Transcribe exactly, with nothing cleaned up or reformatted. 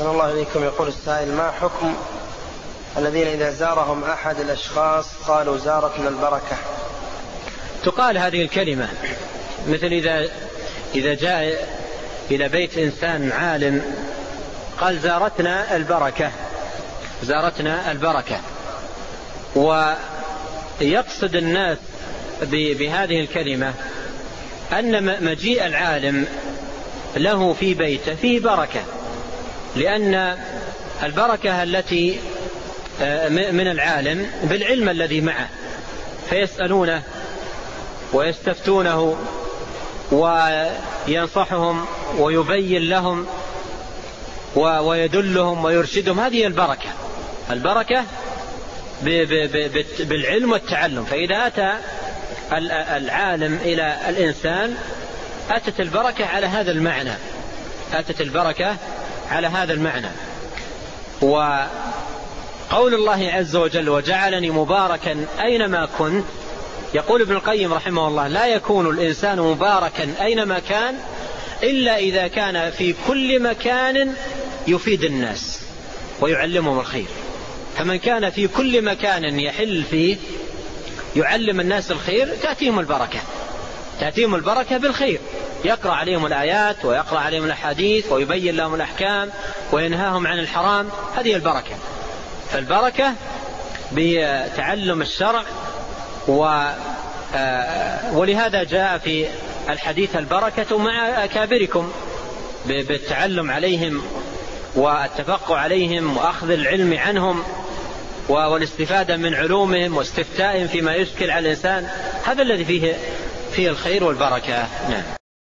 أحسن الله إليكم. يقول السائل: ما حكم الذين إذا زارهم أحد الأشخاص قالوا زارتنا البركة؟ تقال هذه الكلمة، مثل إذا إذا جاء إلى بيت إنسان عالم قال زارتنا البركة، زارتنا البركة. ويقصد الناس بهذه الكلمة أن مجيء العالم له في بيته فيه بركة، لأن البركة التي من العالم بالعلم الذي معه، فيسألونه ويستفتونه وينصحهم ويبين لهم ويدلهم ويرشدهم. هذه البركة، البركة بالعلم والتعلم. فإذا أتى العالم إلى الإنسان أتت البركة على هذا المعنى، أتت البركة على هذا المعنى. وقول الله عز وجل: وجعلني مباركا أينما كنت، يقول ابن القيم رحمه الله: لا يكون الإنسان مباركا أينما كان إلا إذا كان في كل مكان يفيد الناس ويعلمهم الخير. فمن كان في كل مكان يحل فيه يعلم الناس الخير تأتيهم البركة، تأتيهم البركة بالخير، يقرأ عليهم الآيات ويقرأ عليهم الحديث ويبين لهم الأحكام وينهاهم عن الحرام. هذه البركة. فالبركة بتعلم الشرع، ولهذا جاء في الحديث: البركة مع أكابركم، بالتعلم عليهم والتفقه عليهم وأخذ العلم عنهم والاستفادة من علومهم واستفتائهم فيما يشكل على الإنسان. هذا الذي فيه فيه الخير والبركة. نعم.